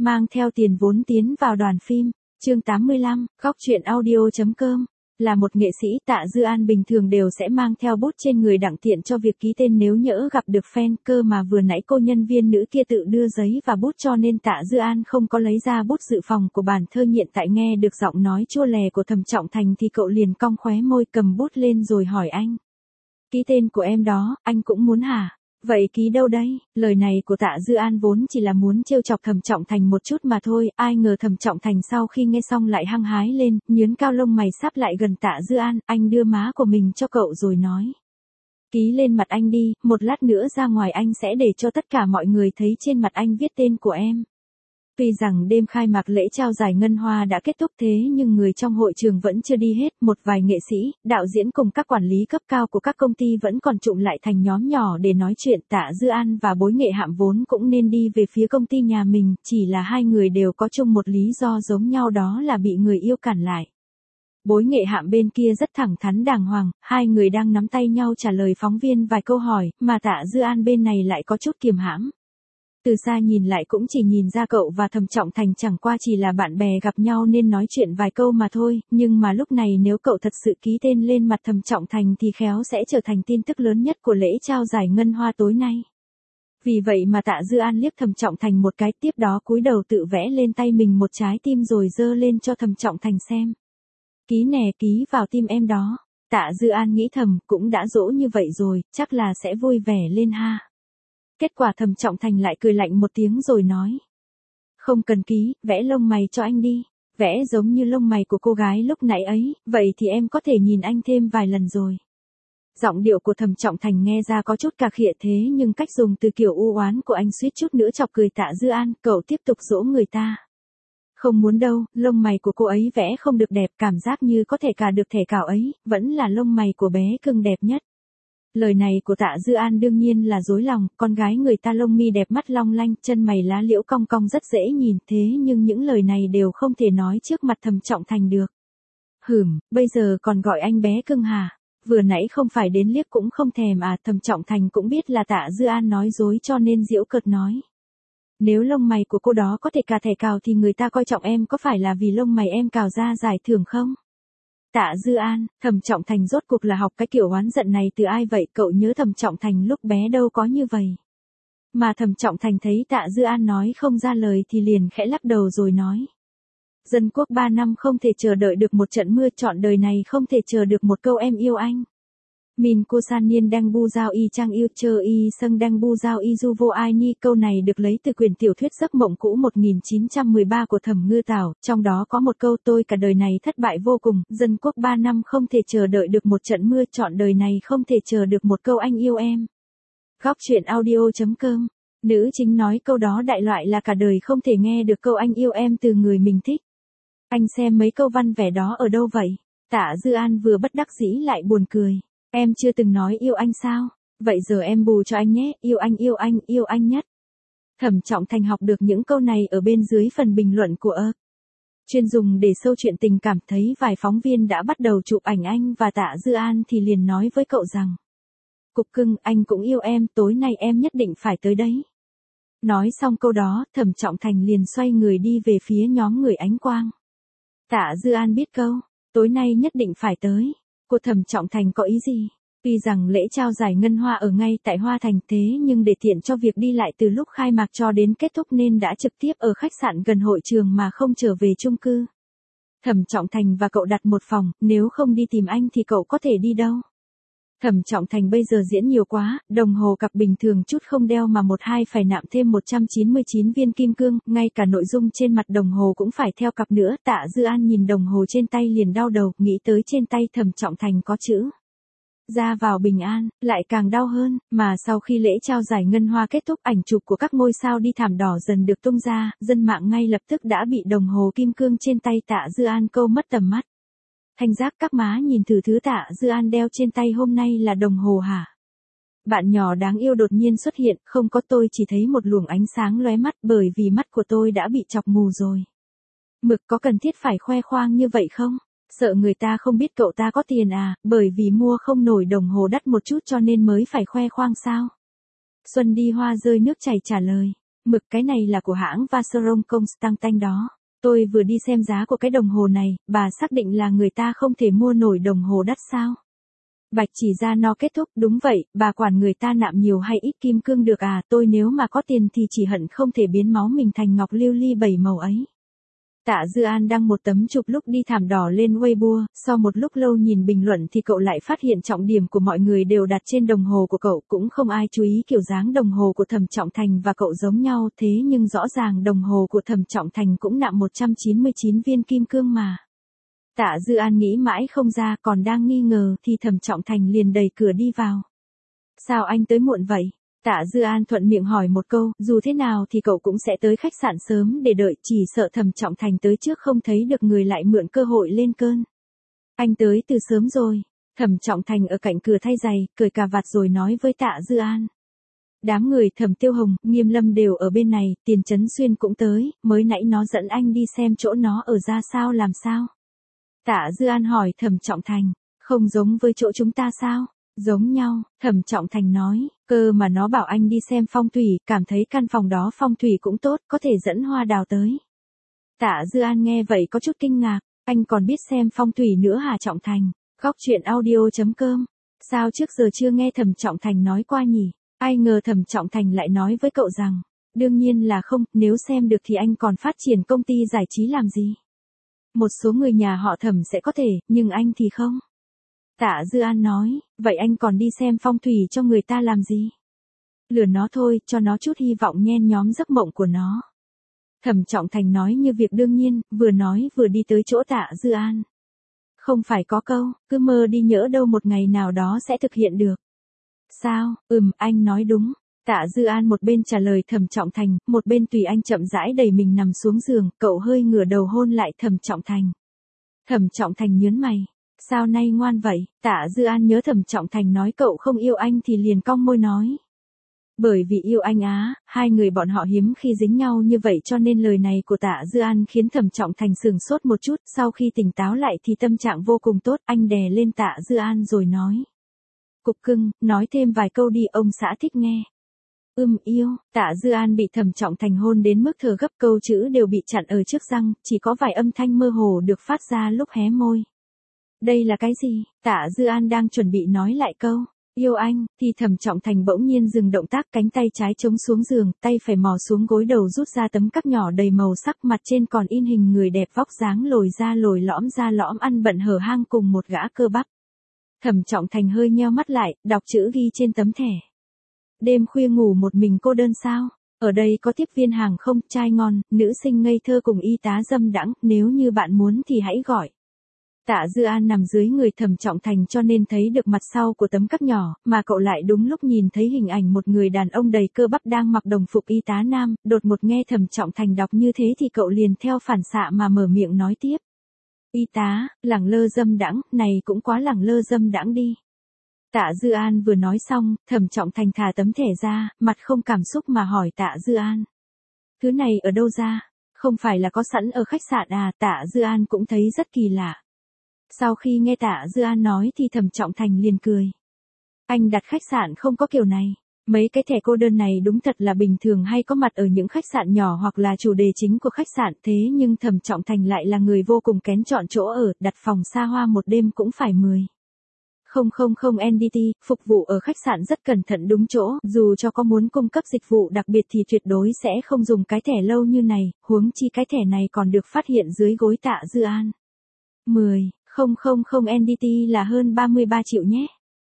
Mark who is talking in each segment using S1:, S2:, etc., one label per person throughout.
S1: mang theo tiền vốn tiến vào đoàn phim. Chương 85, góc truyện audio.com. Là một nghệ sĩ, Tạ Dư An bình thường đều sẽ mang theo bút trên người đặng tiện cho việc ký tên nếu nhỡ gặp được fan, cơ mà vừa nãy cô nhân viên nữ kia tự đưa giấy và bút cho nên Tạ Dư An không có lấy ra bút dự phòng của bản thơ. Hiện tại nghe được giọng nói chua lè của Thẩm Trọng Thành thì cậu liền cong khóe môi cầm bút lên rồi hỏi anh. Ký tên của em đó, anh cũng muốn hả? Vậy ký đâu đây? Lời này của Tạ Dư An vốn chỉ là muốn trêu chọc Thẩm Trọng Thành một chút mà thôi, ai ngờ Thẩm Trọng Thành sau khi nghe xong lại hăng hái lên, nhướng cao lông mày sắp lại gần Tạ Dư An, anh đưa má của mình cho cậu rồi nói. Ký lên mặt anh đi, một lát nữa ra ngoài anh sẽ để cho tất cả mọi người thấy trên mặt anh viết tên của em. Tuy rằng đêm khai mạc lễ trao giải ngân hoa đã kết thúc thế nhưng người trong hội trường vẫn chưa đi hết, một vài nghệ sĩ, đạo diễn cùng các quản lý cấp cao của các công ty vẫn còn tụ lại thành nhóm nhỏ để nói chuyện. Tạ Dư An và Bối Nghệ Hạm vốn cũng nên đi về phía công ty nhà mình, chỉ là hai người đều có chung một lý do giống nhau, đó là bị người yêu cản lại. Bối Nghệ Hạm bên kia rất thẳng thắn đàng hoàng, hai người đang nắm tay nhau trả lời phóng viên vài câu hỏi, mà Tạ Dư An bên này lại có chút kiềm hãm. Từ xa nhìn lại cũng chỉ nhìn ra cậu và Thẩm Trọng Thành chẳng qua chỉ là bạn bè gặp nhau nên nói chuyện vài câu mà thôi, nhưng mà lúc này nếu cậu thật sự ký tên lên mặt Thẩm Trọng Thành thì khéo sẽ trở thành tin tức lớn nhất của lễ trao giải ngân hoa tối nay. Vì vậy mà Tạ Dư An liếc Thẩm Trọng Thành một cái, tiếp đó cúi đầu tự vẽ lên tay mình một trái tim rồi giơ lên cho Thẩm Trọng Thành xem. Ký nè, ký vào tim em đó. Tạ Dư An nghĩ thầm, cũng đã dỗ như vậy rồi, chắc là sẽ vui vẻ lên ha. Kết quả Thẩm Trọng Thành lại cười lạnh một tiếng rồi nói. Không cần ký, vẽ lông mày cho anh đi. Vẽ giống như lông mày của cô gái lúc nãy ấy, vậy thì em có thể nhìn anh thêm vài lần rồi. Giọng điệu của Thẩm Trọng Thành nghe ra có chút cà khịa thế nhưng cách dùng từ kiểu u oán của anh suýt chút nữa chọc cười Tạ Dư An, cậu tiếp tục dỗ người ta. Không muốn đâu, lông mày của cô ấy vẽ không được đẹp, cảm giác như có thể cả được thể cào ấy, vẫn là lông mày của bé cưng đẹp nhất. Lời này của Tạ Dư An đương nhiên là dối lòng, con gái người ta lông mi đẹp, mắt long lanh, chân mày lá liễu cong cong rất dễ nhìn, thế nhưng những lời này đều không thể nói trước mặt Thẩm Trọng Thành được. Bây giờ còn gọi anh bé cưng hả? Vừa nãy không phải đến liếc cũng không thèm à? Thẩm Trọng Thành cũng biết là Tạ Dư An nói dối cho nên giễu cợt nói. Nếu lông mày của cô đó có thể cả thẻ cào thì người ta coi trọng em có phải là vì lông mày em cào ra giải thưởng không? Tạ Dư An, Thẩm Trọng Thành rốt cuộc là học cái kiểu oán giận này từ ai vậy? Cậu nhớ Thẩm Trọng Thành lúc bé đâu có như vậy. Mà Thẩm Trọng Thành thấy Tạ Dư An nói không ra lời thì liền khẽ lắc đầu rồi nói. Dân quốc 3 năm không thể chờ đợi được một trận mưa, trọn đời này không thể chờ được một câu em yêu anh. Min cô san niên đang bu giao y trang yêu chơ y sâng đang bu giao y du vô ai ni. Câu này được lấy từ quyển tiểu thuyết Giấc mộng cũ 1913 của Thẩm Ngư Tảo, trong đó có một câu tôi cả đời này thất bại vô cùng, dân quốc 3 năm không thể chờ đợi được một trận mưa, trọn đời này không thể chờ được một câu anh yêu em. Góc truyện audio.com. Nữ chính nói câu đó đại loại là cả đời không thể nghe được câu anh yêu em từ người mình thích. Anh xem mấy câu văn vẻ đó ở đâu vậy? Tạ Dư An vừa bất đắc dĩ lại buồn cười. Em chưa từng nói yêu anh sao? Vậy giờ em bù cho anh nhé, yêu anh nhất. Thẩm Trọng Thành học được những câu này ở bên dưới phần bình luận của chuyên dùng để sâu chuyện tình cảm, thấy vài phóng viên đã bắt đầu chụp ảnh anh và Tạ Dư An thì liền nói với cậu rằng. Cục cưng, anh cũng yêu em, tối nay em nhất định phải tới đấy. Nói xong câu đó, Thẩm Trọng Thành liền xoay người đi về phía nhóm người ánh quang. Tạ Dư An biết câu, tối nay nhất định phải tới. Của Thẩm Trọng Thành có ý gì? Tuy rằng lễ trao giải ngân hoa ở ngay tại Hoa Thành thế nhưng để tiện cho việc đi lại từ lúc khai mạc cho đến kết thúc nên đã trực tiếp ở khách sạn gần hội trường mà không trở về chung cư. Thẩm Trọng Thành và cậu đặt một phòng, nếu không đi tìm anh thì cậu có thể đi đâu? Thẩm Trọng Thành bây giờ diễn nhiều quá, đồng hồ cặp bình thường chút không đeo mà một hai phải nạm thêm 199 viên kim cương, ngay cả nội dung trên mặt đồng hồ cũng phải theo cặp nữa. Tạ Dư An nhìn đồng hồ trên tay liền đau đầu, nghĩ tới trên tay Thẩm Trọng Thành có chữ ra vào bình an, lại càng đau hơn, mà sau khi lễ trao giải ngân hoa kết thúc ảnh chụp của các ngôi sao đi thảm đỏ dần được tung ra, dân mạng ngay lập tức đã bị đồng hồ kim cương trên tay Tạ Dư An câu mất tầm mắt. Thanh giác các má nhìn thử thứ Tạ Dư An đeo trên tay hôm nay là đồng hồ hả? Bạn nhỏ đáng yêu đột nhiên xuất hiện, không có, tôi chỉ thấy một luồng ánh sáng lóe mắt bởi vì mắt của tôi đã bị chọc mù rồi. Mực có cần thiết phải khoe khoang như vậy không? Sợ người ta không biết cậu ta có tiền à, bởi vì mua không nổi đồng hồ đắt một chút cho nên mới phải khoe khoang sao? Xuân đi hoa rơi nước chảy trả lời. Mực cái này là của hãng Vacheron Constantin đó. Tôi vừa đi xem giá của cái đồng hồ này, bà xác định là người ta không thể mua nổi đồng hồ đắt sao? Bạch chỉ ra nó kết thúc, đúng vậy, bà quản người ta nạm nhiều hay ít kim cương được à, tôi nếu mà có tiền thì chỉ hận không thể biến máu mình thành ngọc lưu ly 7 màu ấy. Tạ Dư An đăng một tấm chụp lúc đi thảm đỏ lên Weibo, sau một lúc lâu nhìn bình luận thì cậu lại phát hiện trọng điểm của mọi người đều đặt trên đồng hồ của cậu, cũng không ai chú ý kiểu dáng đồng hồ của Thẩm Trọng Thành và cậu giống nhau, thế nhưng rõ ràng đồng hồ của Thẩm Trọng Thành cũng nạm 199 viên kim cương mà. Tạ Dư An nghĩ mãi không ra, còn đang nghi ngờ thì Thẩm Trọng Thành liền đẩy cửa đi vào. Sao anh tới muộn vậy? Tạ Dư An thuận miệng hỏi một câu, dù thế nào thì cậu cũng sẽ tới khách sạn sớm để đợi, chỉ sợ Thẩm Trọng Thành tới trước không thấy được người lại mượn cơ hội lên cơn. Anh tới từ sớm rồi. Thẩm Trọng Thành ở cạnh cửa thay giày, cởi cà vạt rồi nói với Tạ Dư An. Đám người Thẩm Tiêu Hồng, Nghiêm Lâm đều ở bên này, Tiền Chấn Xuyên cũng tới, mới nãy nó dẫn anh đi xem chỗ nó ở ra sao làm sao. Tạ Dư An hỏi Thẩm Trọng Thành, không giống với chỗ chúng ta sao? Giống nhau, Thẩm Trọng Thành nói, cơ mà nó bảo anh đi xem phong thủy, cảm thấy căn phòng đó phong thủy cũng tốt, có thể dẫn hoa đào tới. Tạ Dư An nghe vậy có chút kinh ngạc, anh còn biết xem phong thủy nữa hả Trọng Thành? Góc truyện audio.com. Sao trước giờ chưa nghe Thẩm Trọng Thành nói qua nhỉ? Ai ngờ Thẩm Trọng Thành lại nói với cậu rằng, đương nhiên là không, nếu xem được thì anh còn phát triển công ty giải trí làm gì? Một số người nhà họ Thẩm sẽ có thể, nhưng anh thì không. Tạ Dư An nói, vậy anh còn đi xem phong thủy cho người ta làm gì? Lừa nó thôi, cho nó chút hy vọng nhen nhóm giấc mộng của nó. Thẩm Trọng Thành nói như việc đương nhiên, vừa nói vừa đi tới chỗ Tạ Dư An. Không phải có câu, cứ mơ đi nhỡ đâu một ngày nào đó sẽ thực hiện được. Sao, anh nói đúng. Tạ Dư An một bên trả lời Thẩm Trọng Thành, một bên tùy anh chậm rãi đẩy mình nằm xuống giường, cậu hơi ngửa đầu hôn lại Thẩm Trọng Thành. Thẩm Trọng Thành nhớn mày. Sao nay ngoan vậy? Tạ Dư An nhớ Thẩm Trọng Thành nói cậu không yêu anh thì liền cong môi nói. Bởi vì yêu anh á, hai người bọn họ hiếm khi dính nhau như vậy cho nên lời này của Tạ Dư An khiến Thẩm Trọng Thành sửng sốt một chút, sau khi tỉnh táo lại thì tâm trạng vô cùng tốt, anh đè lên Tạ Dư An rồi nói. Cục cưng, nói thêm vài câu đi, ông xã thích nghe. Yêu, Tạ Dư An bị Thẩm Trọng Thành hôn đến mức thở gấp, câu chữ đều bị chặn ở trước răng, chỉ có vài âm thanh mơ hồ được phát ra lúc hé môi. Đây là cái gì? Tạ Dư An đang chuẩn bị nói lại câu, yêu anh, thì Thẩm Trọng Thành bỗng nhiên dừng động tác, cánh tay trái chống xuống giường, tay phải mò xuống gối đầu rút ra tấm cắp nhỏ đầy màu sắc, mặt trên còn in hình người đẹp vóc dáng lồi ra lõm ăn bận hở hang cùng một gã cơ bắp. Thẩm Trọng Thành hơi nheo mắt lại, đọc chữ ghi trên tấm thẻ. Đêm khuya ngủ một mình cô đơn sao? Ở đây có tiếp viên hàng không, trai ngon, nữ sinh ngây thơ cùng y tá dâm đãng, nếu như bạn muốn thì hãy gọi. Tạ Dư An nằm dưới người Thẩm Trọng Thành cho nên thấy được mặt sau của tấm cắp nhỏ, mà cậu lại đúng lúc nhìn thấy hình ảnh một người đàn ông đầy cơ bắp đang mặc đồng phục y tá nam, đột ngột nghe Thẩm Trọng Thành đọc như thế thì cậu liền theo phản xạ mà mở miệng nói tiếp. Y tá, lẳng lơ dâm đãng, này cũng quá lẳng lơ dâm đãng đi. Tạ Dư An vừa nói xong, Thẩm Trọng Thành thả tấm thẻ ra, mặt không cảm xúc mà hỏi Tạ Dư An. Thứ này ở đâu ra? Không phải là có sẵn ở khách sạn à? Tạ Dư An cũng thấy rất kỳ lạ. Sau khi nghe Tạ Dư An nói thì Thẩm Trọng Thành liền cười. Anh đặt khách sạn không có kiểu này. Mấy cái thẻ cô đơn này đúng thật là bình thường hay có mặt ở những khách sạn nhỏ hoặc là chủ đề chính của khách sạn, thế nhưng Thẩm Trọng Thành lại là người vô cùng kén chọn chỗ ở, đặt phòng xa hoa một đêm cũng phải 10. Không NDT, phục vụ ở khách sạn rất cẩn thận đúng chỗ, dù cho có muốn cung cấp dịch vụ đặc biệt thì tuyệt đối sẽ không dùng cái thẻ lâu như này, huống chi cái thẻ này còn được phát hiện dưới gối Tạ Dư An. 10. Không NDT là hơn 33 triệu nhé.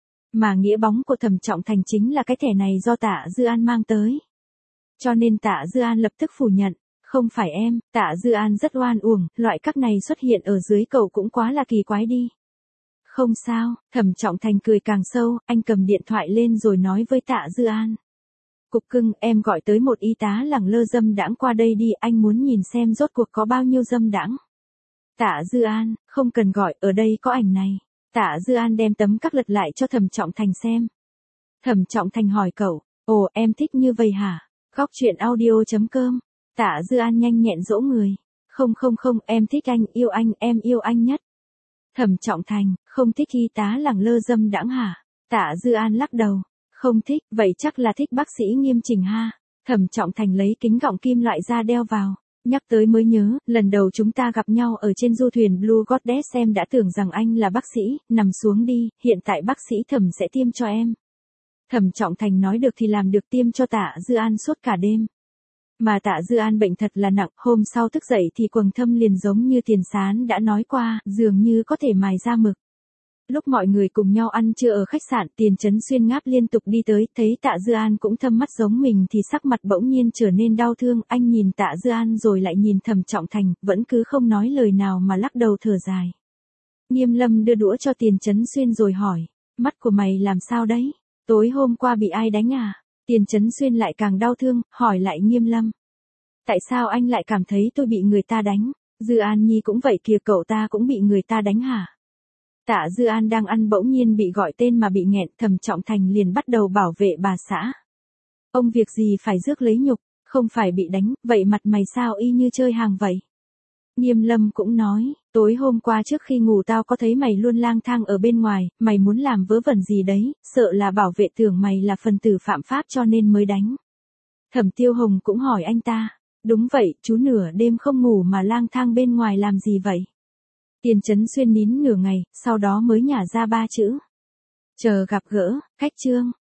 S1: Mà nghĩa bóng của Thẩm Trọng Thành chính là cái thẻ này do Tạ Dư An mang tới. Cho nên Tạ Dư An lập tức phủ nhận. Không phải em, Tạ Dư An rất oan uổng, loại các này xuất hiện ở dưới cậu cũng quá là kỳ quái đi. Không sao, Thẩm Trọng Thành cười càng sâu, anh cầm điện thoại lên rồi nói với Tạ Dư An. Cục cưng, em gọi tới một y tá lẳng lơ dâm đãng qua đây đi, anh muốn nhìn xem rốt cuộc có bao nhiêu dâm đãng. Tạ Dư An, không cần gọi, ở đây có ảnh này. Tạ Dư An đem tấm các lật lại cho Thẩm Trọng Thành xem. Thẩm Trọng Thành hỏi cậu, ồ em thích như vậy hả? Góc truyện audio.com. Tạ Dư An nhanh nhẹn dỗ người. Không, em thích anh, em yêu anh nhất. Thẩm Trọng Thành, không thích y tá lẳng lơ dâm đãng hả? Tạ Dư An lắc đầu. Không thích, vậy chắc là thích bác sĩ Nghiêm Trình ha. Thẩm Trọng Thành lấy kính gọng kim loại ra đeo vào. Nhắc tới mới nhớ, lần đầu chúng ta gặp nhau ở trên du thuyền Blue Goddess em đã tưởng rằng anh là bác sĩ, nằm xuống đi, hiện tại bác sĩ Thẩm sẽ tiêm cho em. Thẩm Trọng Thành nói được thì làm được, tiêm cho Tạ Dư An suốt cả đêm. Mà Tạ Dư An bệnh thật là nặng, hôm sau thức dậy thì quầng thâm liền giống như Tiền Sán đã nói qua, dường như có thể mài ra mực. Lúc mọi người cùng nhau ăn trưa ở khách sạn, Tiền Chấn Xuyên ngáp liên tục đi tới, thấy Tạ Dư An cũng thâm mắt giống mình thì sắc mặt bỗng nhiên trở nên đau thương, anh nhìn Tạ Dư An rồi lại nhìn Thẩm Trọng Thành, vẫn cứ không nói lời nào mà lắc đầu thở dài. Nghiêm Lâm đưa đũa cho Tiền Chấn Xuyên rồi hỏi, mắt của mày làm sao đấy? Tối hôm qua bị ai đánh à? Tiền Chấn Xuyên lại càng đau thương, hỏi lại Nghiêm Lâm. Tại sao anh lại cảm thấy tôi bị người ta đánh? Dư An Nhi cũng vậy kìa, cậu ta cũng bị người ta đánh hả? Tạ Dư An đang ăn bỗng nhiên bị gọi tên mà bị nghẹn, Thẩm Trọng Thành liền bắt đầu bảo vệ bà xã. Ông việc gì phải rước lấy nhục, không phải bị đánh, vậy mặt mày sao y như chơi hàng vậy? Nghiêm Lâm cũng nói, tối hôm qua trước khi ngủ tao có thấy mày luôn lang thang ở bên ngoài, mày muốn làm vớ vẩn gì đấy, sợ là bảo vệ tưởng mày là phần tử phạm pháp cho nên mới đánh. Thẩm Tiêu Hồng cũng hỏi anh ta, đúng vậy, chú nửa đêm không ngủ mà lang thang bên ngoài làm gì vậy? Tiền Chấn Xuyên nín nửa ngày, sau đó mới nhả ra 3 chữ. Chờ gặp gỡ, khách trương.